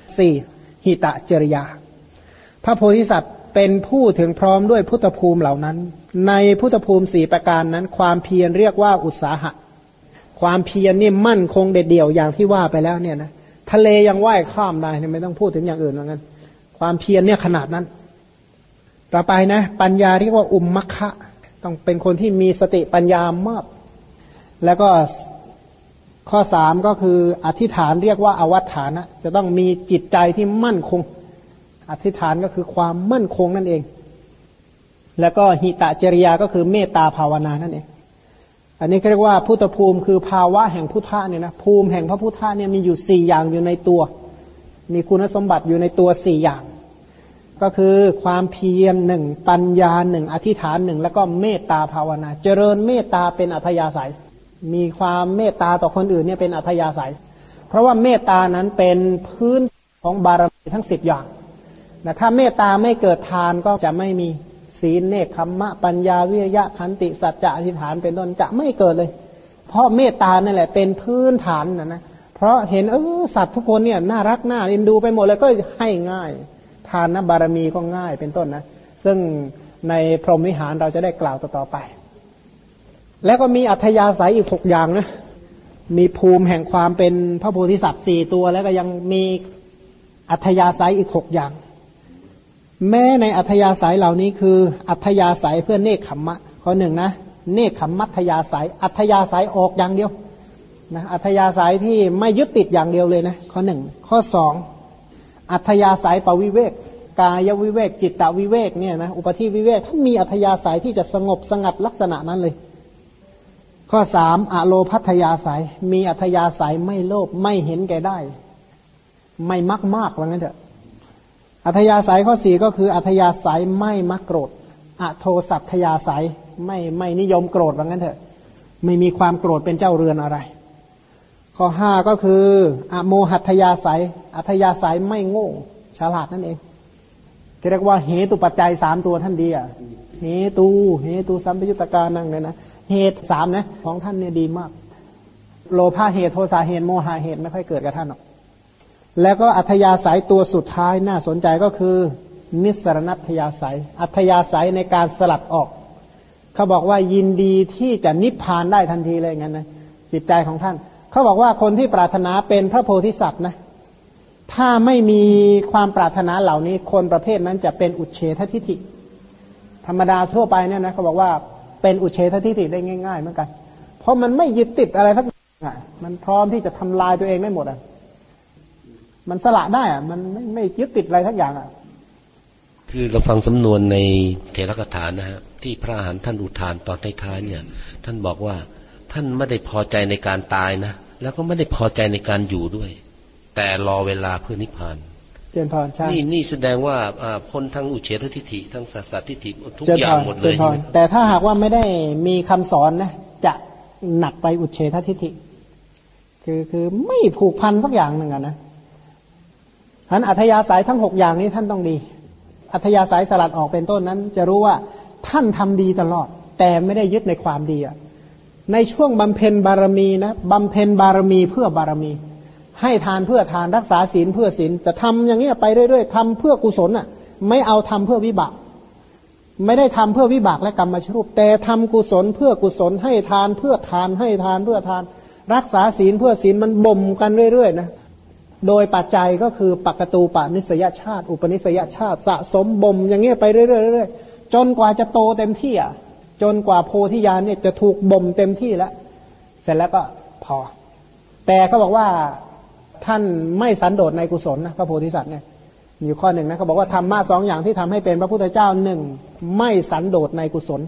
สี่หิตะจริยาพระโพธิสัตว์เป็นผู้ถึงพร้อมด้วยพุทธภูมิเหล่านั้นในพุทธภูมิสี่ประการนั้นความเพียรเรียกว่าอุตสาหะความเพียรนี่มั่นคงเด็ดเดี่ยวอย่างที่ว่าไปแล้วเนี่ยนะทะเลยังว่ายข้ามได้เนี่ยไม่ต้องพูดถึงอย่างอื่นแล้วกันความเพียรเนี่ยขนาดนั้นต่อไปนะปัญญาเรียกว่าอุมมัคคะต้องเป็นคนที่มีสติปัญญามากแล้วก็ข้อสามก็คืออธิษฐานเรียกว่าอวัฏฐานะจะต้องมีจิตใจที่มั่นคงอธิษฐานก็คือความมั่นคงนั่นเองแล้วก็หิตะจริยาก็คือเมตตาภาวนานั่นเองอันนี้เรียกว่าพุทธภูมิคือภาวะแห่งพุทธะเนี่ยนะภูมิแห่งพระพุทธะเนี่ยมีอยู่สี่อย่างอยู่ในตัวมีคุณสมบัติอยู่ในตัวสี่อย่างก็คือความเพียรหนึ่งปัญญาหนึ่งอธิษฐานหนึ่งแล้วก็เมตตาภาวนาเจริญเมตตาเป็นอัธยาศัยมีความเมตตาต่อคนอื่นเนี่ยเป็นอัธยาศัยเพราะว่าเมตตานั้นเป็นพื้นของบารมีทั้ง10อย่างนะถ้าเมตตาไม่เกิดทานก็จะไม่มีศีลเนกขัมมะปัญญาวิริยะขันติสัจจะอธิษฐานเป็นต้นจะไม่เกิดเลยเพราะเมตตานั่นแหละเป็นพื้นฐานนะเพราะเห็นสัตว์ทุกคนเนี่ยน่ารักน่าเอ็นดูไปหมดเลยก็ให้ง่ายทานบารมีก็ง่ายเป็นต้นนะซึ่งในพรหมวิหารเราจะได้กล่าวต่อไปแล้วก็มีอัธยาศัยอีก6อย่างนะมีภูมิแห่งความเป็นพระโพธิสัตว์4ตัวแล้วก็ยังมีอัธยาศัยอีก6อย่างแม้ในอัธยาศัยเหล่านี้คืออัธยาศัยเพื่อเนกขัมมะข้อหนึ่งนะเนกขัมมัธยาศัยอัธยาศัยออกอย่างเดียวนะอัธยาศัยที่ไม่ยึดติดอย่างเดียวเลยนะข้อหนึ่งข้อสองอัธยาศัยปวิเวกกายวิเวกจิตตวิเวกเนี่ยนะอุปธิวิเวกท่านมีอัธยาศัยที่จะสงบสงัดลักษณะนั้นเลยข้อสามอโลภัทยาศัยมีอัธยาศัยไม่โลภไม่เห็นแก่ได้ไม่มักมากว่างั้นเถอะอัธยาศัยข้อสี่ก็คืออัธยาศัยไม่มักโกรธอโทสัตยาศัยไม่นิยมโกรธว่างั้นเถอะไม่มีความโกรธเป็นเจ้าเรือนอะไรข้อห้าก็คืออโมหัตยาศัยอัธยาศัยไม่โง่ฉลาดนั่นเองเรียกว่าเหตุปัจจัย3ตัวท่านดีอ่ะเหตุสัมปยุตตกานั่งเนี่ยนะเหตุ3นะของท่านเนี่ยดีมากโลภะเหตุโทสะเหตุโมหะเหตุไม่ค่อยเกิดกับท่านหรอกแล้วก็อัธยาศัยตัวสุดท้ายน่าสนใจก็คือนิสรณัตยาศัยอัธยาศัยในการสลัดออกเขาบอกว่ายินดีที่จะนิพพานได้ทันทีเลยงั้นนะจิตใจของท่านเขาบอกว่าคนที่ปรารถนาเป็นพระโพธิสัตว์นะถ้าไม่มีความปรารถนาเหล่านี้คนประเภทนั้นจะเป็นอุเฉททิฏฐิธรรมดาทั่วไปเนี่ยนะเขาบอกว่าเป็นอุเฉททิฏฐิได้ง่ายๆเหมือนกันเพราะมันไม่ยึดติดอะไรทั้งนั้นมันพร้อมที่จะทำลายตัวเองได้หมดอ่ะมันสละได้อ่ะมันไม่ยึดติดอะไรทั้งอย่างอ่ะคือเราฟังสำนวนในเถรกถานะฮะที่พระอรหันต์ท่านอุทานตอนท้ายๆเนี่ยท่านบอกว่าท่านไม่ได้พอใจในการตายนะแล้วก็ไม่ได้พอใจในการอยู่ด้วยแต่รอเวลาเพื่อนิพพานเจริญพรใช่นี่แสดงว่าพ้นทั้งอุเฉททิฏฐิทั้งสัสสะทิฏฐิทุกอย่างหมดเลยแต่ถ้าหากว่าไม่ได้มีคำสอนนะจะหนักไปอุเฉททิฏฐิคือไม่ผูกพันสักอย่างหนึ่งนะฉะนั้นอัธยาศัยทั้ง6อย่างนี้ท่านต้องดีอัธยาศัยสลัดออกเป็นต้นนั้นจะรู้ว่าท่านทำดีตลอดแต่ไม่ได้ยึดในความดีอ่ะในช่วงบำเพ็ญบารมีนะบำเพ็ญบารมีเพื่อบารมีให้ทานเพื่อทานรักษาศีลเพื่อศีลจะทำอย่างนี้ไปเรื่อยๆทำเพื่อกุศลอ่ะไม่เอาทำเพื่อวิบากไม่ได้ทำเพื่อวิบากและกรรมชรูปแต่ทำกุศลเพื่อกุศลให้ทานเพื่อทานให้ทานเพื่อทานรักษาศีลเพื่อศีลมันบ่มกันเรื่อยๆนะโดยปัจจัยก็คือปักตูปะนิสยชาติอุปนิสยชาติสะสมบ่มอย่างเงี้ยไปเรื่อยๆจนกว่าจะโตเต็มที่อ่ะจนกว่าโพธิญาณเนี่ยจะถูกบ่มเต็มที่แล้วเสร็จแล้วก็พอแต่เขาบอกว่าท่านไม่สันโดษในกุศลนะพระโพธิสัตว์เนี่ยมีข้อหนึ่งนะเขาบอกว่าธรรมะ2อย่างที่ทำให้เป็นพระพุทธเจ้า1ไม่สันโดษในกุศล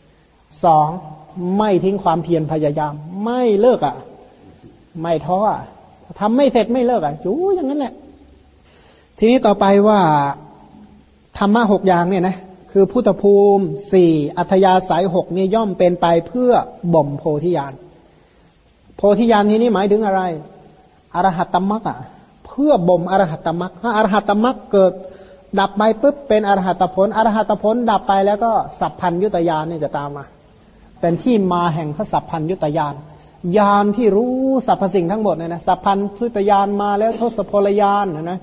2ไม่ทิ้งความเพียรพยายามไม่เลิกอ่ะไม่ท้ออ่ะทำไม่เสร็จไม่เลิกอ่ะจู๋อย่างนั้นแหละทีนี้ต่อไปว่าธรรมะ6อย่างเนี่ยนะคือพุทธภูมิ4อัธยาศัย6นี่ย่อมเป็นไปเพื่อบ่มโพธิญาณโพธิญาณที่นี้หมายถึงอะไรอรหัตตมรรคอ่ะเพื่อบ่มอรหัตตมรรคถ้าอรหัตตมรรคเกิดดับไปปุ๊บเป็นอรหัตผลอรหัตผลดับไปแล้วก็สัพพัญญุตญาณนี่จะตามมาเป็นที่มาแห่งพระสัพพัญญุตญาณญาณที่รู้สรรพสิ่งทั้งหมดเนี่ยนะสัพพัญญุตญาณมาแล้วทศพลญาณนะ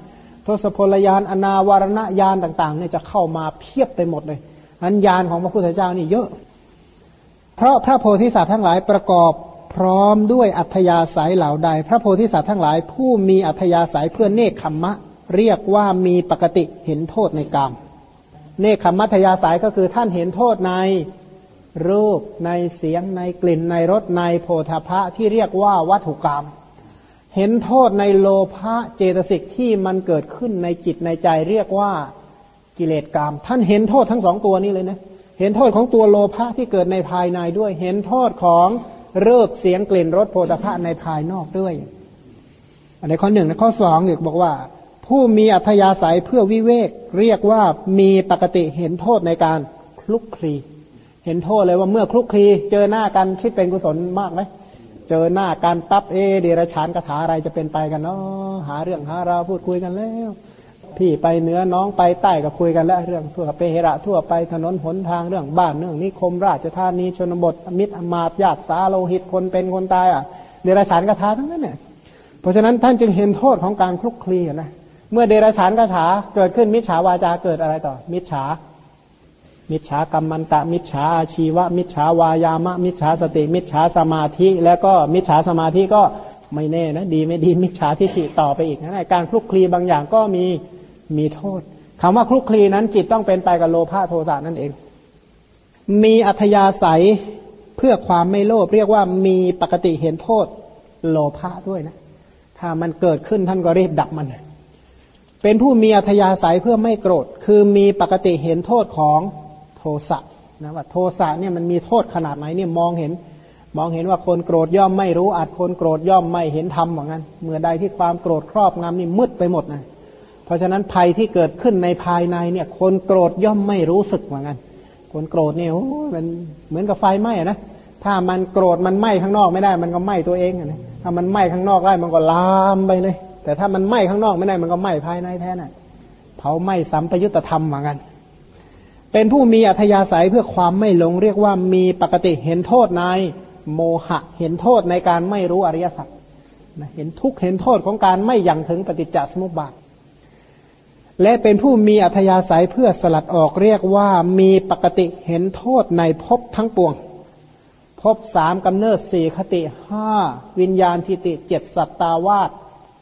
ทศพลญาณอนาวารณญาณต่างๆเนี่ยจะเข้ามาเพียบไปหมดเลยอันญาณของพระพุทธเจ้านี่เยอะเพราะพระโพธิสัตว์ทั้งหลายประกอบพร้อมด้วยอัธยาศัยเหล่าใดพระโพธิสัตว์ทั้งหลายผู้มีอัธยาศัยเพื่อเนกขัมมะเรียกว่ามีปกติเห็นโทษในกามเนกขัมมัธยาศัยก็คือท่านเห็นโทษในรูปในเสียงในกลิ่นในรสในโผฏฐัพพะที่เรียกว่าวัตถุกรรมเห็นโทษในโลภะเจตสิกที่มันเกิดขึ้นในจิตในใจเรียกว่ากิเลสกรรมท่านเห็นโทษทั้งสองตัวนี้เลยนะเห็นโทษของตัวโลภะที่เกิดในภายในด้วยเห็นโทษของรูปเสียงกลิ่นรสโผฏฐัพพะในภายนอกด้วยอันในข้อหนึ่งนะข้อสองอีกบอกว่าผู้มีอัธยาศัยเพื่อวิเวกเรียกว่ามีปกติเห็นโทษในการคลุกคลีเห็นโทษเลยว่าเมื่อคลุกคลีเจอหน้ากันคิดเป็นกุศลมากไหมเจอหน้ากันปั๊บเดรัจฉานคาถาอะไรจะเป็นไปกันเนาะหาเรื่องหาราวพูดคุยกันแล้วพี่ไปเหนือน้องไปใต้ก็คุยกันแล้วเรื่องทั่วไปเหระทั่วไปถนนหนทางเรื่องบ้านเรื่องนิคมราชธานีชนบทมิตรอมาตย์ญาติสาโลหิตคนเป็นคนตายเดรัจฉานคาถาทั้งนั้นเนี่ยเพราะฉะนั้นท่านจึงเห็นโทษของการคลุกคลีนะเมื่อเดรัจฉานคาถาเกิดขึ้นมิจฉาวาจาเกิดอะไรต่อมิจฉากรรมันตะมิจฉาอาชีวะมิจฉาวายามะมิจฉาสติมิจฉาสมาธิแล้วก็มิจฉาสมาธิก็ไม่แน่นะดีไม่ดีมิจฉาทิฏฐิต่อไปอีกนะการคลุกคลีบางอย่างก็มีโทษคำว่าคลุกคลีนั้นจิตต้องเป็นไปกับโลภะโทสะนั่นเองมีอัธยาศัยเพื่อความไม่โลภเรียกว่ามีปกติเห็นโทษโลภะด้วยนะถ้ามันเกิดขึ้นท่านก็รีบดับมันเป็นผู้มีอัธยาศัยเพื่อไม่โกรธคือมีปกติเห็นโทษของโทสะนะว่าโทสะเนี่ยมันมีโทษขนาดไหนเนี่ยมองเห็นว่าคนโกรธย่อมไม่รู้อาจคนโกรธย่อมไม่เห็นธรรมเหมือนกันเมื่อใดที่ความโกรธครอบงำนี่มืดไปหมดนะเพราะฉะนั้นภัยที่เกิดขึ้นในภายในเนี่ยคนโกรธย่อมไม่รู้สึกเหมือนกันคนโกรธเนี่ยโอ้มันเหมือนกับไฟไหม้นะถ้ามันโกรธมันไหม้ข้างนอกไม่ได้มันก็ไหม้ตัวเองนะถ้ามันไหม้ข้างนอกได้มันก็ลามไปเลยแต่ถ้ามันไหม้ข้างนอกไม่ได้มันก็ไหม้ภายในแท้น่ะเผาไหม้สัมปยุตธรรมเหมือนกันเป็นผู้มีอัธยาศัยเพื่อความไม่หลงเรียกว่ามีปกติเห็นโทษในโมหะเห็นโทษในการไม่รู้อริยสัจเห็นทุกข์เห็นโทษของการไม่ยังถึงปฏิจจสมุปบาทและเป็นผู้มีอัธยาศัยเพื่อสลัดออกเรียกว่ามีปกติเห็นโทษในภพทั้งปวงภพ3กำเนิด4คติ5วิญญาณทิฏฐิ7สัตตาวาส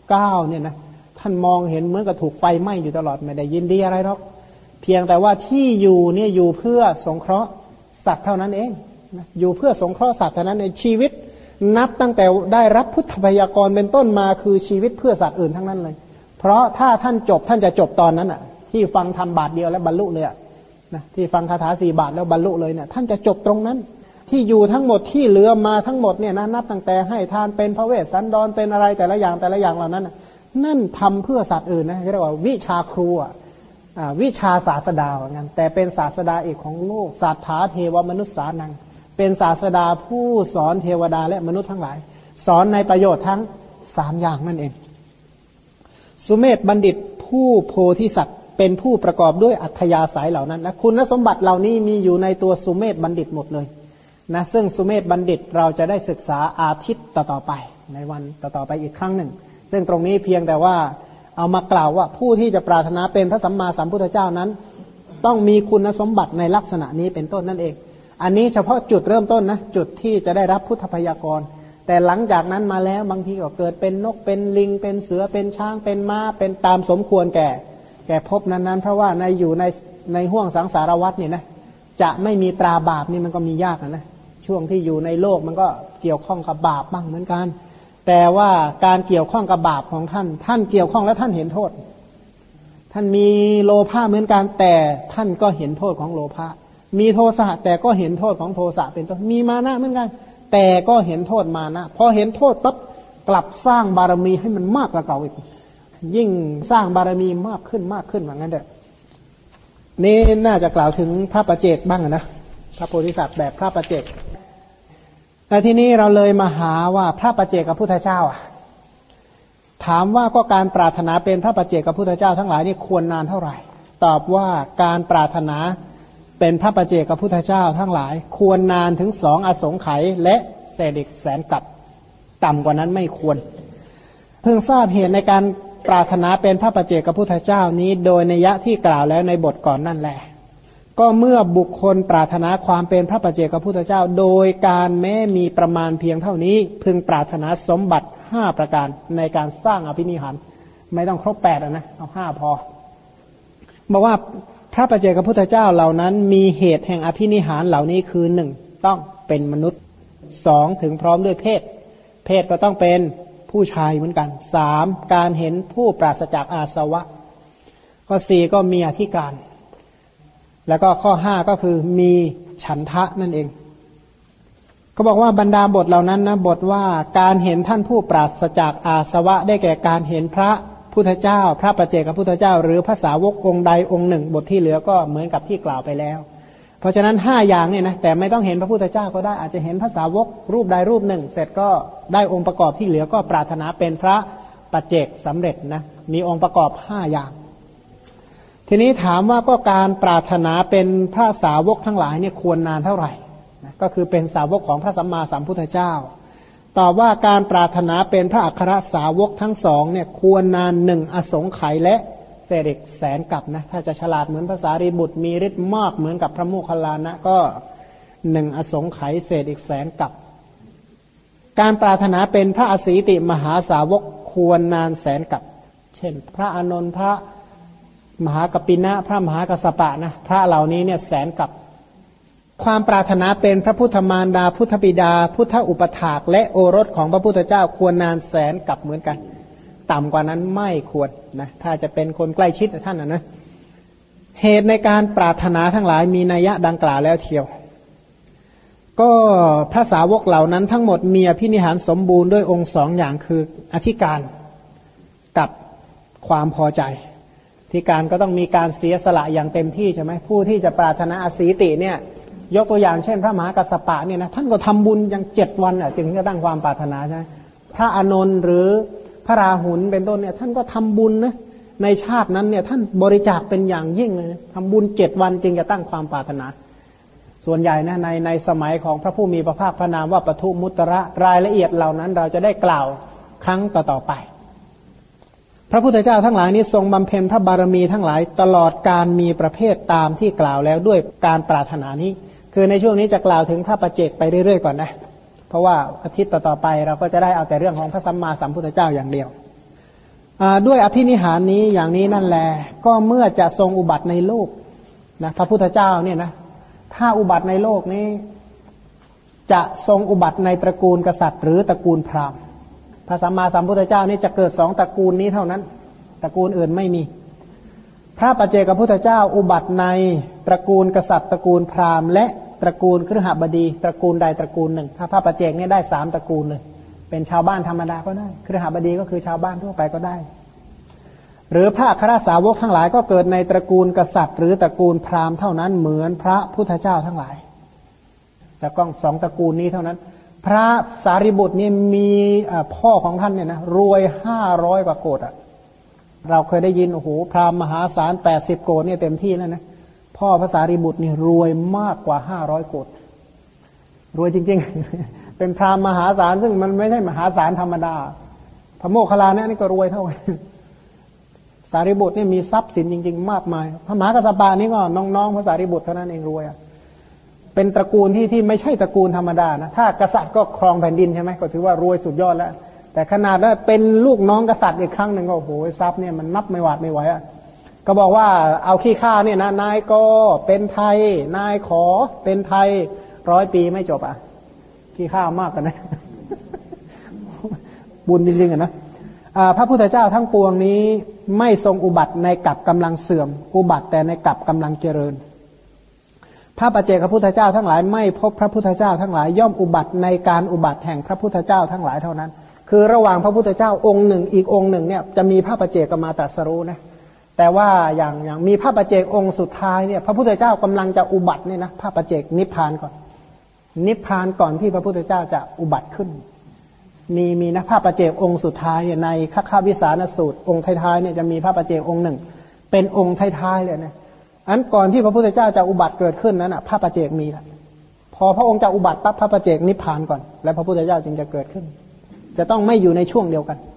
9เนี่ยนะท่านมองเห็นเหมือนกับถูกไฟไหม้อยู่ตลอดไม่ได้ยินดีอะไรหรอกเพียงแต่ว่าที่อยู่เนี่ยอยู่เพื่อสงเคราะห์สัตว์เท่านั้นเองนะอยู่เพื่อสงเคราะห์สัตว์เท่านั้นในชีวิตนับตั้งแต่ได้รับพุทธพยากรเป็นต้นมาคือชีวิตเพื่อสัตว์อื่นทั้งนั้นเลยเพราะถ้าท่านจบท่านจะจบตอนนั้นอ่ะที่ฟังธรรมบาทเดียวแล้วบรรลุเลยอ่ะนะที่ฟังคาถา4 บาทแล้วบรรลุเลยเนี่ยท่านจะจบตรงนั้นที่อยู่ทั้งหมดที่เหลือมาทั้งหมดเนี่ยนะนับตั้งแต่ให้ทานเป็นพระเวสสันดรเป็นอะไรแต่ละอย่างเหล่านั้นนั่นทำเพื่อสัตว์อื่นนะเรียกว่าวิชาครูวิชาศาสดาเหมือนกันแต่เป็นศาสดาเอกของโลกศาสถาเทวมนุษย์สานังเป็นศาสดาผู้สอนเทวดาและมนุษย์ทั้งหลายสอนในประโยชน์ทั้ง3อย่างนั่นเองสุเมธบัณฑิตผู้โพธิสัตว์เป็นผู้ประกอบด้วยอัธยาศัยเหล่านั้นนะคุณสมบัติเหล่านี้มีอยู่ในตัวสุเมธบัณฑิตหมดเลยนะซึ่งสุเมธบัณฑิตเราจะได้ศึกษาอาทิตย์ต่อไปในวันต่อไปอีกครั้งหนึ่งซึ่งตรงนี้เพียงแต่ว่าเอามากล่าวว่าผู้ที่จะปรารถนาเป็นพระสัมมาสัมพุทธเจ้านั้นต้องมีคุณสมบัติในลักษณะนี้เป็นต้นนั่นเองอันนี้เฉพาะจุดเริ่มต้นนะจุดที่จะได้รับพุทธพยากรแต่หลังจากนั้นมาแล้วบางทีก็เกิดเป็นนกเป็นลิงเป็นเสือเป็นช้างเป็นม้าเป็นตามสมควรแก่ภพนั้นๆเพราะว่าอยู่ในห้วงสังสารวัฏเนี่ยนะจะไม่มีตราบาปนี่มันก็มียากนะช่วงที่อยู่ในโลกมันก็เกี่ยวข้องกับบาปบ้างเหมือนกันแต่ว่าการเกี่ยวข้องกับบาปของท่านเกี่ยวข้องและท่านเห็นโทษท่านมีโลภะเหมือนกันแต่ท่านก็เห็นโทษของโลภะมีโทสะแต่ก็เห็นโทษของโทสะเป็นต้นมีมานะเหมือนกันแต่ก็เห็นโทษมานะพอเห็นโทษปั๊บกลับสร้างบารมีให้มันมากกว่าเก่าอีกยิ่งสร้างบารมีมากขึ้นว่างั้นเถอะนี่น่าจะกล่าวถึงพระปัจเจกบ้างนะพระโพธิสัตว์แบบพระปัจเจกแต่ที่นี้เราเลยมาหาว่าพระปัจเจกพุทธเจ้าถามว่าก็การปรารถนาเป็นพระปัจเจกพุทธเจ้าทั้งหลายนี่ควรนานเท่าไหร่ตอบว่าการปรารถนาเป็นพระปัจเจกพุทธเจ้าทั้งหลายควรนานถึง2 อสงไขยและเศษอีก100,000 กับต่ำกว่านั้นไม่ควรเพิ่งทราบเหตุในการปรารถนาเป็นพระปัจเจกพุทธเจ้านี้โดยนัยยะที่กล่าวแล้วในบทก่อนนั่นแหละก็เมื่อบุคคลปรารถนาความเป็นพระปัจเจกพุทธเจ้าโดยการแม้มีประมาณเพียงเท่านี้พึงปรารถนาสมบัติ5ประการในการสร้างอภินิหารไม่ต้องครบ8นะเอา5พอบอกว่าพระปัจเจกพุทธเจ้าเหล่านั้นมีเหตุแห่งอภินิหารเหล่านี้คือ1ต้องเป็นมนุษย์2ถึงพร้อมด้วยเพศก็ต้องเป็นผู้ชายเหมือนกัน3การเห็นผู้ปราศจากอาสวะข้อ4ก็มีอธิการแล้วก็ข้อ5ก็คือมีฉันทะนั่นเองเขาบอกว่าบรรดาบทเหล่านั้นนะบทว่าการเห็นท่านผู้ปราศจากอาสวะได้แก่การเห็นพระพุทธเจ้าพระปัจเจกพุทธเจ้าหรือพระสาวกองค์ใดองค์หนึ่งบทที่เหลือก็เหมือนกับที่กล่าวไปแล้วเพราะฉะนั้น5อย่างเนี่ยนะแต่ไม่ต้องเห็นพระพุทธเจ้าก็ได้อาจจะเห็นพระสาวกรูปใดรูปหนึ่งเสร็จก็ได้องค์ประกอบที่เหลือก็ปรารถนาเป็นพระปัจเจกสำเร็จนะมีองค์ประกอบ5อย่างทีนี้ถามว่าก็การปรารถนาเป็นพระสาวกทั้งหลายเนี่ยควรนานเท่าไหร่นะก็คือเป็นสาวกของพระสัมมาสัมพุทธเจ้าตอบว่าการปรารถนาเป็นพระอัครสาวกทั้งสองเนี่ยควรนาน1อสงไขยและเศษอีกแสนกับนะถ้าจะฉลาดเหมือนภาษารีบุตรมีฤทธิ์มากเหมือนกับพระโมคคัลลานะก็1อสงไขยเศษอีกแสนกับการปรารถนาเป็นพระอสีติมหาสาวกควรนานแสนกับเช่นพระอานนท์พระมหากัปปินะพระมหากัสสปะนะพระเหล่านี้เนี่ยแสนกับความปรารถนาเป็นพระพุทธมารดาพุทธบิดาพุทธอุปถากและโอรสของพระพุทธเจ้าควรนานแสนกับเหมือนกันต่ำกว่านั้นไม่ควรนะถ้าจะเป็นคนใกล้ชิดท่านนะเหตุในการปรารถนาทั้งหลายมีนัยยะดังกล่าวแล้วเทียวก็พระสาวกเหล่านั้นทั้งหมดมีอภินิหารสมบูรณ์ด้วยองค์2อย่างคืออธิการกับความพอใจที่การก็ต้องมีการเสียสละอย่างเต็มที่ใช่ไหมผู้ที่จะปรารถนาอสีติเนี่ยยกตัวอย่างเช่นพระมหากัสสปะเนี่ยนะท่านก็ทำบุญอย่าง7 วันจึงจะตั้งความปรารถนาใช่ไหมพระอานนท์หรือพระราหุลเป็นต้นเนี่ยท่านก็ทำบุญนะในชาตินั้นเนี่ยท่านบริจาคเป็นอย่างยิ่งเลยทำบุญ7 วันจึงจะตั้งความปรารถนาส่วนใหญ่นะในสมัยของพระผู้มีพระภาคพระนามว่าปทุมุตระรายละเอียดเหล่านั้นเราจะได้กล่าวครั้งต่อไปพระพุทธเจ้าทั้งหลายนี้ทรงบำเพ็ญพระบารมีทั้งหลายตลอดการมีประเภทตามที่กล่าวแล้วด้วยการปรารถนานี้คือในช่วงนี้จะกล่าวถึงพระปัจเจกไปเรื่อยๆก่อนนะเพราะว่าอาทิตย์ต่อๆไปเราก็จะได้เอาแต่เรื่องของพระสัมมาสัมพุทธเจ้าอย่างเดียวด้วยอภินิหารนี้อย่างนี้นั่นแหละก็เมื่อจะทรงอุบัติในโลกนะพระพุทธเจ้าเนี่ยนะถ้าอุบัติในโลกนี้จะทรงอุบัติในตระกูลกษัตริย์หรือตระกูลพราหมณ์พระสัมมาสัมพุทธเจ้านี่จะเกิด2ตระกูลนี้เท่านั้นตระกูลอื่นไม่มีพระปัจเจกพุทธเจ้าอุบัติในตระกูลกษัตริย์ตระกูลพราหมณ์และตระกูลคฤหบดีตระกูลใดตระกูลหนึ่งถ้าพระปัจเจกนี่ได้3ตระกูลเลยเป็นชาวบ้านธรรมดาก็ได้คฤหบดีก็คือชาวบ้านทั่วไปก็ได้หรือพระอัครสาวกทั้งหลายก็เกิดในตระกูลกษัตริย์หรือตระกูลพราหมณ์เท่านั้นเหมือนพระพุทธเจ้าทั้งหลายแต่ก็2ตระกูลนี้เท่านั้นพระสารีบุตรนี่มีพ่อของท่านเนี่ยนะรวย500 กว่าโกฏเราเคยได้ยินโอ้โหพราหมณ์มหาศาล80 โกฏเนี่ยเต็มที่แล้วนะพ่อพระสารีบุตรนี่รวยมากกว่า500 โกฏรวยจริงๆเป็นพราหมณ์มหาศาลซึ่งมันไม่ใช่มหาศาลธรรมดาพระโมคคัลลานะนี่ก็รวยเท่ากันสารีบุตรนี่มีทรัพย์สินจริงๆมากมายพระมหากัสสปะนี่ก็น้องๆพระสารีบุตรเท่านั้นเองรวยเป็นตระกูลที่ไม่ใช่ตระกูลธรรมดานะถ้ากษัตริย์ก็ครองแผ่นดินใช่ไหมก็ถือว่ารวยสุดยอดแล้วแต่ขนาดว่าเป็นลูกน้องกษัตริย์อีกครั้งหนึ่งก็โอ้โหทรัพย์เนี่ยมันนับไม่หวาดไม่ไหวก็บอกว่าเอาขี้ข้าเนี่ยนะนายก็เป็นไทยนายขอเป็นไทย100 ปีไม่จบขี้ข้ามากกันนะบุญจริงๆนะพระพุทธเจ้าทั้งปวงนี้ไม่ทรงอุบัติในกับกำลังเสื่อมอุบัติแต่ในกับกำลังเจริญพระปัจเจกพุทธเจ้าทั้งหลายไม่พบพระพุทธเจ้าทั้งหลายย่อมอุบัติในการอุบัติแห่งพระพุทธเจ้าทั้งหลายเท่านั้นคือระหว่างพระพุทธเจ้าองค์หนึ่งอีกองค์หนึ่งเนี่ยจะมีพระปัจเจกมาตรัสรู้นะแต่ว่าอย่างมีพระปัจเจกองค์สุดท้ายเนี่ยพระพุทธเจ้ากำลังจะอุบัติเนี่ยนะพระปัจเจกนิพพานก่อนนิพพานก่อนที่พระพุทธเจ้าจะอุบัติขึ้นมีนะพระปัจเจกองค์สุดท้ายในคัคควิสานสูตรองค์ท้ายๆเนี่ยจะมีพระปัจเจกองค์หนึ่งเป็นองค์ท้ายๆเลยนะอันก่อนที่พระพุทธเจ้าจะอุบัติเกิดขึ้นนั้นพระปัจเจกมีแล้วพอพระองค์จะอุบัติปั๊บพระปัจเจกนิพพานก่อนแล้วพระพุทธเจ้าจึงจะเกิดขึ้นจะต้องไม่อยู่ในช่วงเดียวกัน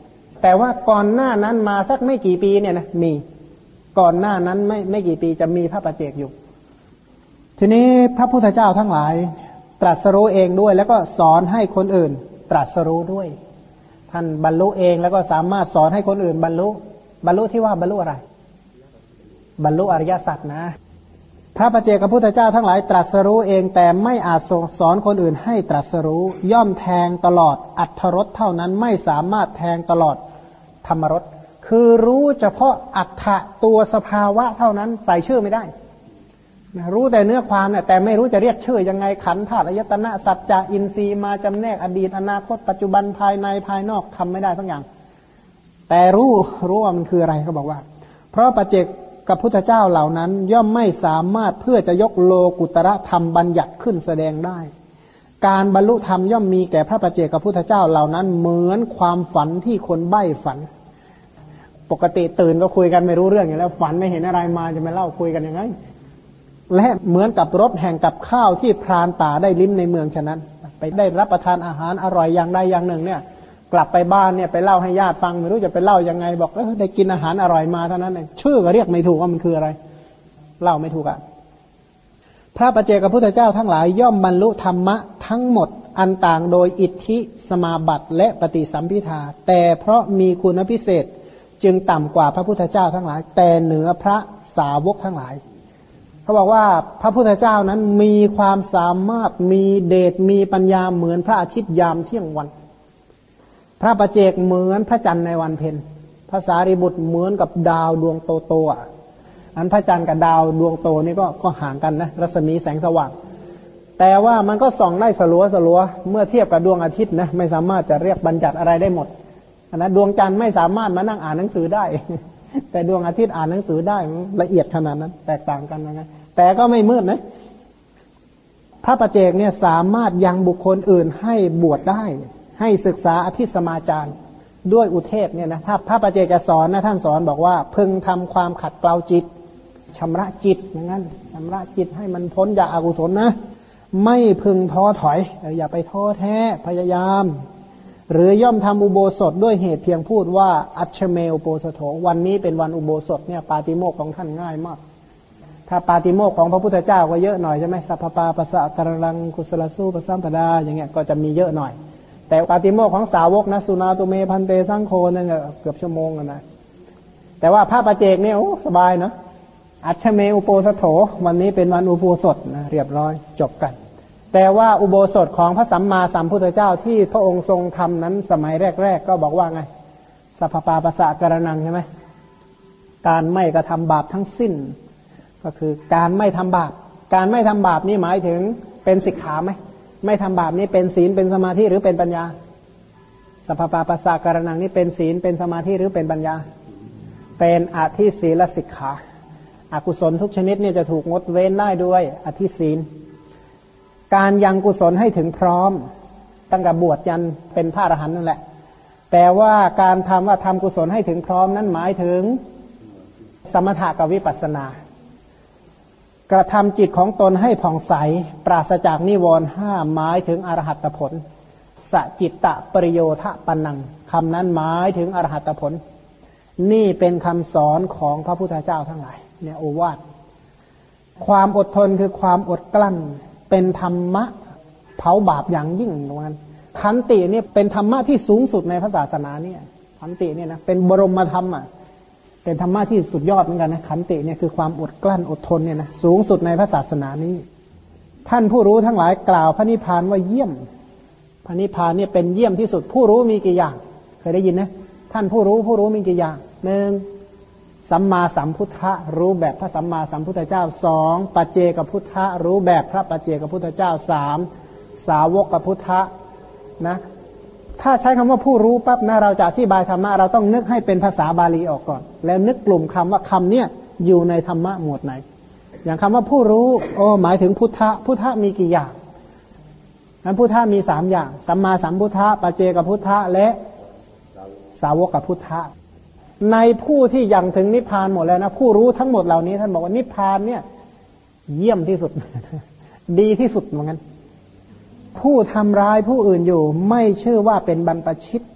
แต่ว่าก่อนหน้านั้นมาสักไม่กี่ปีเนี่ยนะมีก่อนหน้านั้นไม่กี่ปีจะมีพระปัจเจกอยู่ทีนี้พระพุทธเจ้าทั้งหลายตรัสรู้เองด้วยแล้วก็สอนให้คนอื่นตรัสรู้ด้วยท่านบรรลุเองแล้วก็สามารถสอนให้คนอื่นบรรลุที่ว่าบรรลุอะไรบรรลุอริยสัจนะพระปัจเจกพุทธเจ้าทั้งหลายตรัสรู้เองแต่ไม่อาจสอนคนอื่นให้ตรัสรู้ย่อมแทงตลอดอรรถรสเท่านั้นไม่สามารถแทงตลอดธรรมรสคือรู้เฉพาะอัฏฐะตัวสภาวะเท่านั้นใส่ชื่อไม่ได้รู้แต่เนื้อความเนี่ยแต่ไม่รู้จะเรียกชื่อยังไงขันธ์ธาตุอายตนะสัจจะอินทรีย์มาจำแนกอดีตอนาคตปัจจุบันภายในภายนอกทำไม่ได้ทั้งอย่างแต่รู้ว่ามันคืออะไรเขาบอกว่าเพราะปัจเจกกับพุทธเจ้าเหล่านั้นย่อมไม่สามารถเพื่อจะยกโลกุตระธรรมบัญญัติขึ้นแสดงได้การบรรลุธรรมย่อมมีแก่พระปัจเจกกับพุทธเจ้าเหล่านั้นเหมือนความฝันที่คนใบ้ฝันปกติตื่นก็คุยกันไม่รู้เรื่องอยู่แล้วฝันไม่เห็นอะไรมาจะมาเล่าคุยกันยังไงและเหมือนกับรสแห่งกับข้าวที่พรานป่าได้ลิ้มในเมืองฉะนั้นไปได้รับประทานอาหารอร่อยอย่างใดอย่างหนึ่งเนี่ยกลับไปบ้านเนี่ยไปเล่าให้ญาติฟังไม่รู้จะไปเล่ายังไงบอกได้กินอาหารอร่อยมาเท่านั้นเองชื่อก็เรียกไม่ถูกว่ามันคืออะไรเล่าไม่ถูกอ่ะพระปัจเจกพุทธเจ้าทั้งหลายย่อมบรรลุธรรมะทั้งหมดอันต่างโดยอิทธิสมาบัติและปฏิสัมภิทาแต่เพราะมีคุณพิเศษจึงต่ำกว่าพระพุทธเจ้าทั้งหลายแต่เหนือพระสาวกทั้งหลายเขาบอกว่าพระพุทธเจ้านั้นมีความสามารถมีเดชมีปัญญาเหมือนพระอาทิตย์ยามเที่ยงวันพระปัจเจกเหมือนพระจันทร์ในวันเพ็ญพระสารีบุตรเหมือนกับดาวดวงโตๆอันพระจันทร์กับดาวดวงโตนี่ก็ห่างกันนะรัศมีแสงสว่างแต่ว่ามันก็ส่องได้สลัวเมื่อเทียบกับดวงอาทิตย์นะไม่สามารถจะเรียกบัญญัติอะไรได้หมดนะดวงจันทร์ไม่สามารถมานั่งอ่านหนังสือได้แต่ดวงอาทิตย์อ่านหนังสือได้ละเอียดขนาดนั้นแตกต่างกันนะแต่ก็ไม่มืดนะพระปัจเจกเนี่ยสามารถยังบุคคลอื่นให้บวชได้ให้ศึกษาอภิสมาจารด้วยอุเทศเนี่ยนะถ้าพระปัจเจกจะสอนนะท่านสอนบอกว่าพึงทำความขัดเกลาจิตชำระจิตอย่างนั้นชำระจิตให้มันพ้นจากอกุศลนะไม่พึงท้อถอยอย่าไปท้อแท้พยายามหรือย่อมทำอุโบสถด้วยเหตุเพียงพูดว่าอัชเมอุโปสโถวันนี้เป็นวันอุโบสถเนี่ยปาติโมกข์ของท่านง่ายมากถ้าปาติโมกข์ของพระพุทธเจ้าก็เยอะหน่อยใช่ไหมสัพพปาปัสสะกรลังกุศลสู้ปสัมปดาอย่างเงี้ยก็จะมีเยอะหน่อยแต่ปาติโมกข์ของสาวกนะสุนาตุเมพันเตสังโฆนั่นเกือบชั่วโมงนะแต่ว่าพระปัจเจกเนี่ยโอ้สบายเนาะอัชเมอุโปสโถวันนี้เป็นวันอุโบสถนะเรียบร้อยจบกันแต่ว่าอุโบสถของพระสัมมาสัมพุทธเจ้าที่พระองค์ทรงทำนั้นสมัยแรกๆก็บอกว่าไงสัพพปาปัสสะกรณังใช่ไหมการไม่กระทำบาปทั้งสิ้นก็คือการไม่ทำบาปการไม่ทำบาปนี่หมายถึงเป็นสิกขาไหมไม่ทำบาปนี่เป็นศีลเป็นสมาธิหรือเป็นปัญญาสัพพปาปัสสะกรณังนี่เป็นศีลเป็นสมาธิหรือเป็นปัญญาเป็นอธิศีลสิกขาอกุศลทุกชนิดเนี่ยจะถูกงดเว้นได้ด้วยอธิศีลการยังกุศลให้ถึงพร้อมตั้งแต่บวชยันเป็นพระอรหันต์นั่นแหละแต่ว่าการทำกุศลให้ถึงพร้อมนั้นหมายถึงสมถะกับวิปัสสนากระทำจิตของตนให้ผ่องใสปราศจากนิวรณ์ห้าหมายถึงอรหัตผลสจิตตะปริโยทะปันนังคำนั้นหมายถึงอรหัตผลนี่เป็นคำสอนของพระพุทธเจ้าทั้งหลายเนี่ยโอวาทความอดทนคือความอดกลั้นเป็นธรรมะเผาบาปอย่างยิ่งตรงนั้นขันติเนี่ยเป็นธรรมะที่สูงสุดในพระศาสนาเนี่ยขันติเนี่ยนะเป็นบรมธรรมอ่ะเป็นธรรมะที่สุดยอดเหมือนกันนะขันติเนี่ยคือความอดกลั้นอดทนเนี่ยนะสูงสุดในพระศาสนานี้ท่านผู้รู้ทั้งหลายกล่าวพระนิพพานว่าเยี่ยมพระนิพพานเนี่ยเป็นเยี่ยมที่สุดผู้รู้มีกี่อย่างเคยได้ยินนะท่านผู้รู้มีกี่อย่างหนึ่งสัมมาสัมพุทธะรู้แบบพระสัมมาสัมพุทธเจ้าสองปัจเจกพุทธะรู้แบบพระปัจเจกพุทธเจ้าสามสาวกพุทธะนะถ้าใช้คำว่าผู้รู้ปั๊บนะเราจะอธิบายธรรมะเราต้องนึกให้เป็นภาษาบาลีออกก่อนแล้วนึกกลุ่มคำว่าคำเนี่ยอยู่ในธรรมะหมวดไหนอย่างคำว่าผู้รู้หมายถึงพุทธะมีกี่อย่างนั้นพุทธะมีสามอย่างสัมมาสัมพุทธะปัจเจกพุทธะและสาวกพุทธะในผู้ที่ยังถึงนิพพานหมดแล้วนะผู้รู้ทั้งหมดเหล่านี้ท่านบอกว่านิพพานเนี่ยเยี่ยมที่สุด ดีที่สุดเหมือนกันผู้ทำร้ายผู้อื่นอยู่ไม่ชื่อว่าเป็นบรรพชิต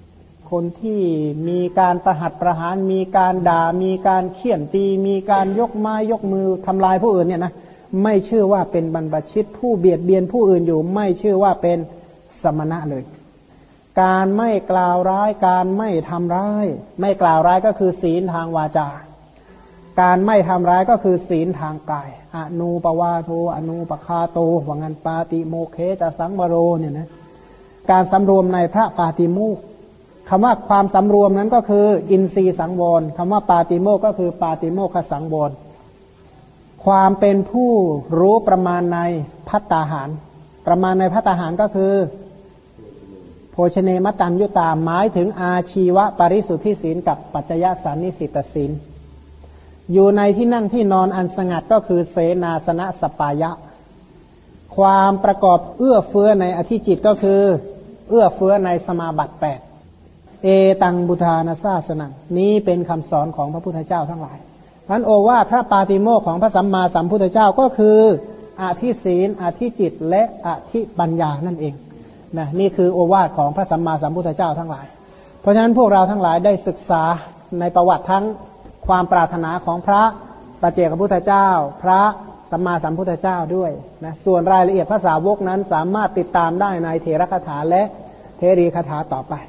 คนที่มีการประหัตประหารมีการด่ามีการเฆี่ยนตีมีการยกไม้ยกมือทำลายผู้อื่นเนี่ยนะไม่ชื่อว่าเป็นบรรพชิตผู้เบียดเบียนผู้อื่นอยู่ไม่ชื่อว่าเป็นสมณะเลยการไม่กล่าวร้ายการไม่ทำร้ายไม่กล่าวร้ายก็คือศีลทางวาจาการไม่ทำร้ายก็คือศีลทางกายอนูปวาโทอนูปคาโตว่างันปาติโมเคจะสังวโรเนี่ยนะการสำรวมในพระปาติโมกข์คำว่าความสำรวมนั้นก็คืออินทรีย์สังวรคำว่าปาติโมกข์ก็คือปาติโมกขสังวรความเป็นผู้รู้ประมาณในภัตตาหารประมาณในภัตตาหารก็คือโภชเนมตัญญุตาหมายถึงอาชีวปริสุทธิศีลกับปัจจยสานิสิตศีลอยู่ในที่นั่งที่นอนอันสงัดก็คือเสนาสนะสปายะความประกอบเอื้อเฟื้อในอธิจิตก็คือเอื้อเฟื้อในสมาบัติ8เอตังบุทานาซาสนังนี้เป็นคำสอนของพระพุทธเจ้าทั้งหลายท่านโอวาทพระปาติโมกข์ของพระสัมมาสัมพุทธเจ้าก็คืออธิศีลอธิจิตและอธิปัญญานั่นเองนะนี่คือโอวาทของพระสัมมาสัมพุทธเจ้าทั้งหลายเพราะฉะนั้นพวกเราทั้งหลายได้ศึกษาในประวัติทั้งความปรารถนาของพระปัจเจกพุทธเจ้าพระสัมมาสัมพุทธเจ้าด้วยนะส่วนรายละเอียดภาษาวกนั้นสามารถติดตามได้ในเถรคถาและเทรีคถาต่อไป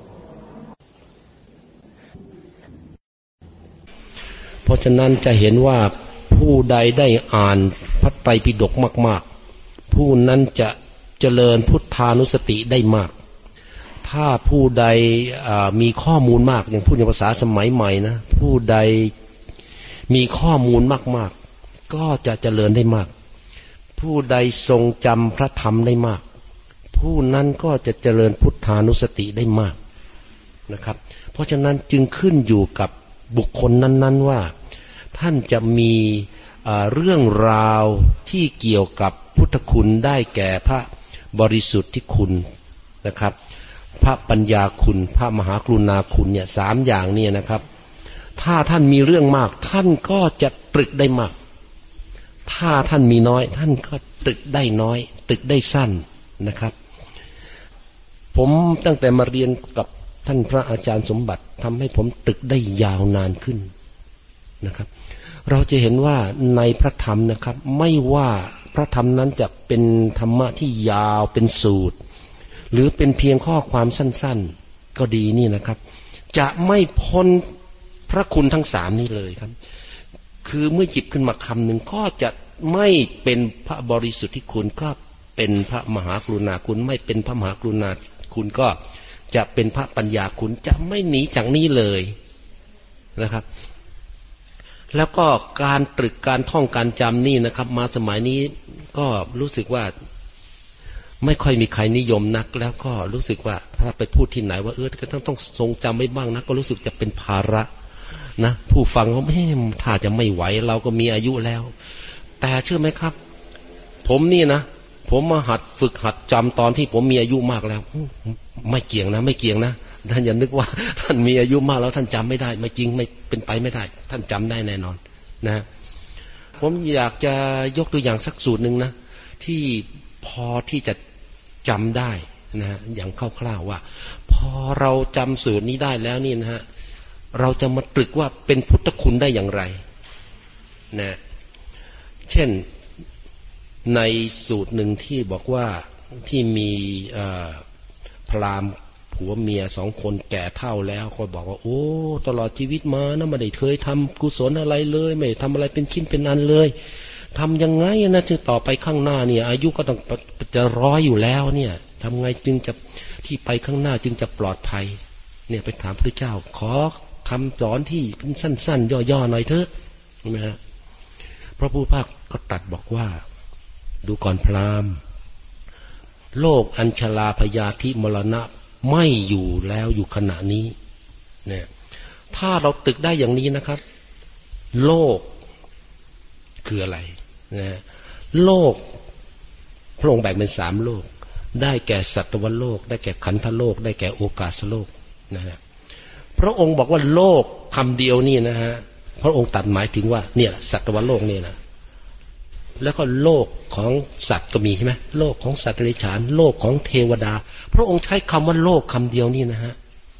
เพราะฉะนั้นจะเห็นว่าผู้ใดได้อ่านพระไตรปิฎกมากๆผู้นั้นจะเจริญพุทธานุสติได้มากถ้าผู้ใดมีข้อมูลมากอย่างพูดในภาษาสมัยใหม่นะผู้ใดมีข้อมูลมากๆก็จะเจริญได้มากผู้ใดทรงจำพระธรรมได้มากผู้นั้นก็จะเจริญพุทธานุสติได้มากนะครับเพราะฉะนั้นจึงขึ้นอยู่กับบุคคลนั้นๆว่าท่านจะมีเรื่องราวที่เกี่ยวกับพุทธคุณได้แก่พระบริสุทธิคุณนะครับพระปัญญาคุณพระมหากรุณาคุณเนี่ย3อย่างเนี่ยนะครับถ้าท่านมีเรื่องมากท่านก็จะตรึกได้มากถ้าท่านมีน้อยท่านก็ตรึกได้น้อยตรึกได้สั้นนะครับผมตั้งแต่มาเรียนกับท่านพระอาจารย์สมบัติทำให้ผมตรึกได้ยาวนานขึ้นนะครับเราจะเห็นว่าในพระธรรมนะครับไม่ว่าพระธรรมนั้นจะเป็นธรรมะที่ยาวเป็นสูตรหรือเป็นเพียงข้อความสั้นๆก็ดีนี่นะครับจะไม่พ้นพระคุณทั้ง3นี้เลยครับคือเมื่อหยิบขึ้นมาคำหนึ่งก็จะไม่เป็นพระบริสุทธิคุณก็เป็นพระมหากรุณาคุณไม่เป็นพระมหากรุณาคุณก็จะเป็นพระปัญญาคุณจะไม่หนีจากนี้เลยนะครับแล้วก็การตรึกการท่องการจำนี่นะครับมาสมัยนี้ก็รู้สึกว่าไม่ค่อยมีใครนิยมนักแล้วก็รู้สึกว่าถ้าไปพูดที่ไหนว่าก็ต้องทรงจำไว้บ้างนะก็รู้สึกจะเป็นภาระนะผู้ฟังว่าถ้าจะไม่ไหวเราก็มีอายุแล้วแต่เชื่อไหมครับผมนี่นะผมมาฝึกหัดจำตอนที่ผมมีอายุมากแล้วไม่เกี่ยงนะท่านอย่านึกว่าท่านมีอายุมากแล้วท่านจำไม่ได้ไม่จริงไม่เป็นไปไม่ได้ท่านจำได้แน่นอนนะผมอยากจะยกตัวอย่างสักสูตรหนึ่งนะที่พอที่จะจำได้นะอย่างคร่าวๆว่าพอเราจำสูตรนี้ได้แล้วนี่นะฮะเราจะมาตรึกว่าเป็นพุทธคุณได้อย่างไรนะเช่นในสูตรหนึ่งที่บอกว่าที่มีพราหมณ์ผัวเมีย2คนแก่เฒ่าแล้วก็บอกว่าโอ้ตลอดชีวิตมานะไม่ได้เคยทำกุศลอะไรเลยไม่ทำอะไรเป็นชิ้นเป็นอันเลยทำยังไงนะจึงต่อไปข้างหน้าเนี่ยอายุก็ต้องจะ100อยู่แล้วเนี่ยทำไงจึงจะที่ไปข้างหน้าจึงจะปลอดภัยเนี่ยไปถามพระเจ้าขอคำสอนที่เป็นสั้นๆย่อๆหน่อยเถอะนะฮะพระผู้ภาคก็ตรัสบอกว่าดูก่อนพราหมณ์โลกอัญชลาพยาธิมรณะไม่อยู่แล้วอยู่ขณะนี้เนี่ยถ้าเราตึกได้อย่างนี้นะครับโลกคืออะไรนะโลกพระองค์แบ่งเป็น3โลกได้แก่สัตวโลกได้แก่ขันธโลกได้แก่โอกาสโลกนะฮะพระองค์บอกว่าโลกคำเดียวนี่นะฮะพระองค์ตัดหมายถึงว่าเนี่ยสัตวโลกนี่นะแล้วก็โลกของสัตว์ก็มีใช่ไหมโลกของสัตว์เดรัจฉานโลกของเทวดาพระองค์ใช้คำว่าโลกคำเดียวนี่นะฮะ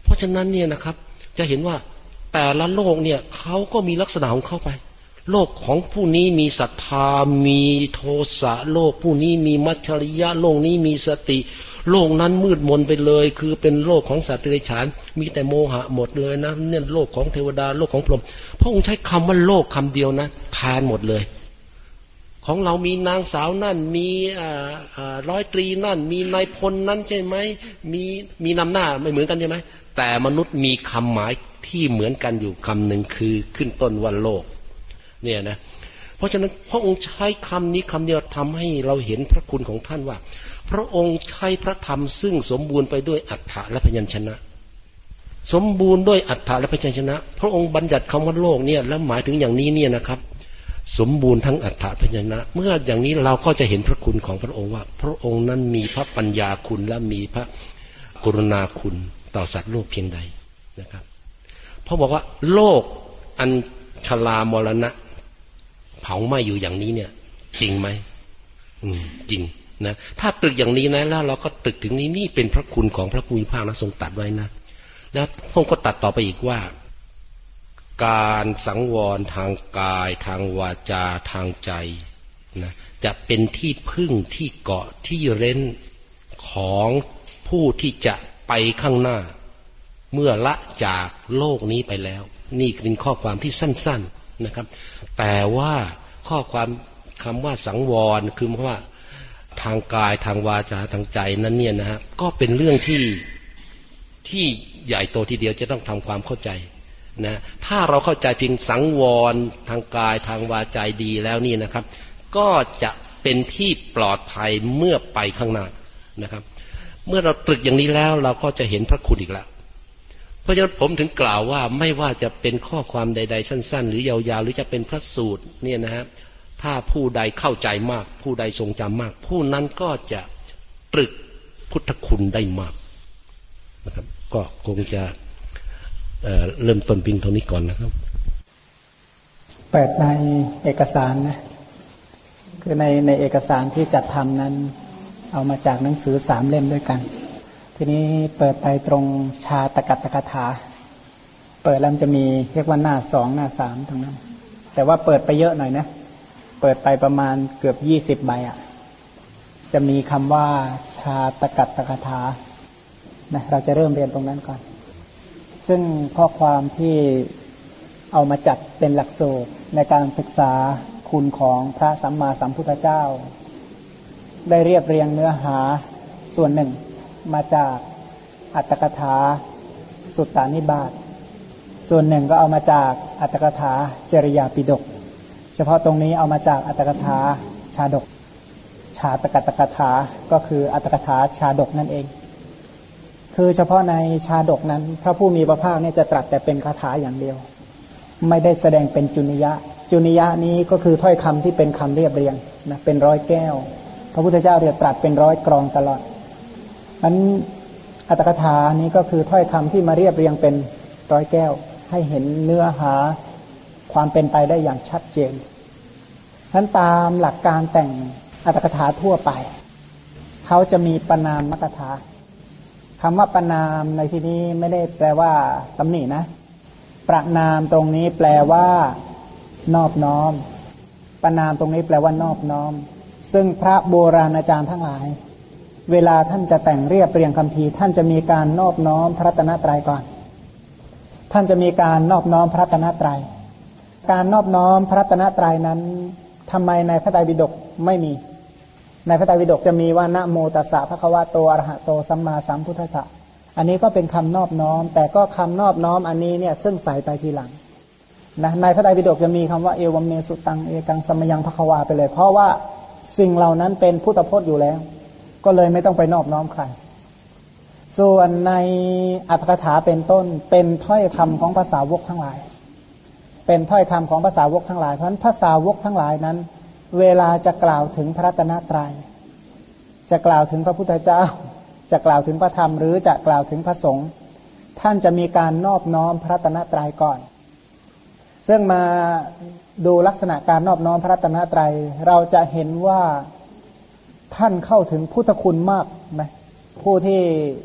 เพราะฉะนั้นเนี่ยนะครับจะเห็นว่าแต่ละโลกเนี่ยเขาก็มีลักษณะของเขาไปโลกของผู้นี้มีศรัทธามีโทสะโลกผู้นี้มีมัจฉริยะโลกนี้มีสติโลกนั้นมืดมนไปเลยคือเป็นโลกของสัตว์เดรัจฉานมีแต่โมหะหมดเลยนะเนี่ยโลกของเทวดาโลกของพรหมพระองค์ใช้คำว่าโลกคำเดียวนะแทนหมดเลยของเรามีนางสาวนั่นมีร้อยตรีนั่นมีนายพลนั่นใช่ไหมมีนำหน้าไม่เหมือนกันใช่ไหมแต่มนุษย์มีคำหมายที่เหมือนกันอยู่คำหนึ่งคือขึ้นต้นว่าโลกเนี่ยนะเพราะฉะนั้นพระองค์ใช้คำนี้คำเดียวทำให้เราเห็นพระคุณของท่านว่าพระองค์ใช้พระธรรมซึ่งสมบูรณ์ไปด้วยอรรถะและพยัญชนะสมบูรณ์ด้วยอรรถะและพยัญชนะพระองค์บัญญัติคำว่าโลกเนี่ยแล้วหมายถึงอย่างนี้เนี่ยนะครับสมบูรณ์ทั้งอรรถะพยัญชนะเมื่ออย่างนี้เราก็จะเห็นพระคุณของพระองค์ว่าพระองค์นั้นมีพระปัญญาคุณและมีพระกรุณาคุณต่อสัตว์โลกเพียงใดนะครับเพราะบอกว่าโลกอันชรามรณะเผาไหม้อยู่อย่างนี้เนี่ยจริงไหมจริงนะถ้าตรึกอย่างนี้นะแล้วเราก็ตรึกถึงนี้นี่เป็นพระคุณของพระผู้มีพระภาคนะทรงตรัสไว้นะแล้วพระองค์ก็ตรัสต่อไปอีกว่าการสังวรทางกายทางวาจาทางใจนะจะเป็นที่พึ่งที่เกาะที่เร้นของผู้ที่จะไปข้างหน้าเมื่อละจากโลกนี้ไปแล้วนี่เป็นข้อความที่สั้นๆนะครับแต่ว่าข้อความคำว่าสังวรคือเพราะว่าทางกายทางวาจาทางใจนั้นเนี่ยนะฮะก็เป็นเรื่องที่ใหญ่โตทีเดียวจะต้องทำความเข้าใจนะถ้าเราเข้าใจเพียงสังวรทางกายทางวาจาดีแล้วนี่นะครับก็จะเป็นที่ปลอดภัยเมื่อไปข้างหน้านะครับเมื่อเราตรึกอย่างนี้แล้วเราก็จะเห็นพระคุณอีกแล้วเพราะฉะนั้นผมถึงกล่าวว่าไม่ว่าจะเป็นข้อความใดๆสั้นๆหรือยาวๆหรือจะเป็นพระสูตรเนี่ยนะฮะถ้าผู้ใดเข้าใจมากผู้ใดทรงจำมากผู้นั้นก็จะตรึกพุทธคุณได้มากนะครับก็คงจะเริ่มต้นเพียงเท่านี้ก่อนนะครับเปิดในเอกสารนะคือในเอกสารที่จัดทำนั้นเอามาจากหนังสือ3 เล่มด้วยกันทีนี้เปิดไปตรงชาตกัตตกถาเปิดแล้วจะมีเรียกว่าหน้า2หน้า3ตรงนั้นแต่ว่าเปิดไปเยอะหน่อยนะเปิดไปประมาณเกือบ20 ใบอ่ะจะมีคำว่าชาตกัตตกถานะเราจะเริ่มเรียนตรงนั้นก่อนซึ่งข้อความที่เอามาจัดเป็นหลักสูตรในการศึกษาคุณของพระสัมมาสัมพุทธเจ้าได้เรียบเรียงเนื้อหาส่วนหนึ่งมาจากอัตถกถาสุตตานิบาตส่วนหนึ่งก็เอามาจากอัตถกถาจริยาปิฎกเฉพาะตรงนี้เอามาจากอัตถกถาชาดกชาตกัตตกถาก็คืออัตถกถาชาดกนั่นเองคือเฉพาะในชาดกนั้นพระผู้มีพระภาคเนี่ยจะตรัสแต่เป็นคาถาอย่างเดียวไม่ได้แสดงเป็นจุนิยะจุนิยะนี้ก็คือถ้อยคำที่เป็นคำเรียบเรียงนะเป็น100 แก้วพระพุทธเจ้าเรียกตรัสเป็น100 กรองตลอดอันอัตถกถานี้ก็คือถ้อยคำที่มาเรียบเรียงเป็น100 แก้วให้เห็นเนื้อหาความเป็นไปได้อย่างชัดเจนทั้นตามหลักการแต่งอัตถกถาทั่วไปเขาจะมีปนามกถาคำว่าปนามในที่นี้ไม่ได้แปลว่าตำหนินะประนามตรงนี้แปลว่านอบน้อมปนามตรงนี้แปลว่านอบน้อมซึ่งพระโบราณอาจารย์ทั้งหลายเวลาท่านจะแต่งเรียบเรียงคัมภีร์ท่านจะมีการนอบน้อมพระรัตนตรัยก่อนท่านจะมีการนอบน้อมพระรัตนตรัยการนอบน้อมพระรัตนตรัยนั้นทำไมในพระไตรปิฎกไม่มีในพระไตรปิฎกจะมีว่านะโมตัสสะภะคะวะโตอะระหะโตสัมมาสัมพุทธัสสะอันนี้ก็เป็นคำนอบน้อมแต่ก็คำนอบน้อมอันนี้เนี่ยซึ่งใส่ไปทีหลังนะในพระไตรปิฎกจะมีคำว่าเอวัมเมสุตังเอกังสัมมยังภะคะวาไปเลยเพราะว่าสิ่งเหล่านั้นเป็นพุทธพจน์อยู่แล้วก็เลยไม่ต้องไปนอบน้อมใครส่วนในอัตถกถาเป็นต้นเป็นถ้อยคำของภาษาวกทั้งหลายเป็นถ้อยคำของภาษาวกทั้งหลายเพราะฉะนั้นภาษาวกทั้งหลายนั้นเวลาจะกล่าวถึงพระรัตนตรัยจะกล่าวถึงพระพุทธเจ้าจะกล่าวถึงพระธรรมหรือจะกล่าวถึงพระสงฆ์ท่านจะมีการนอบน้อมพระรัตนตรัยก่อนซึ่งมาดูลักษณะการนอบน้อมพระรัตนตรัยเราจะเห็นว่าท่านเข้าถึงพุทธคุณมากไหมผู้ที่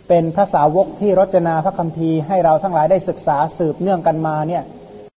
เป็นพระสาวกที่รจนาพระคัมภีร์ให้เราทั้งหลายได้ศึกษาสืบเนื่องกันมาเนี่ย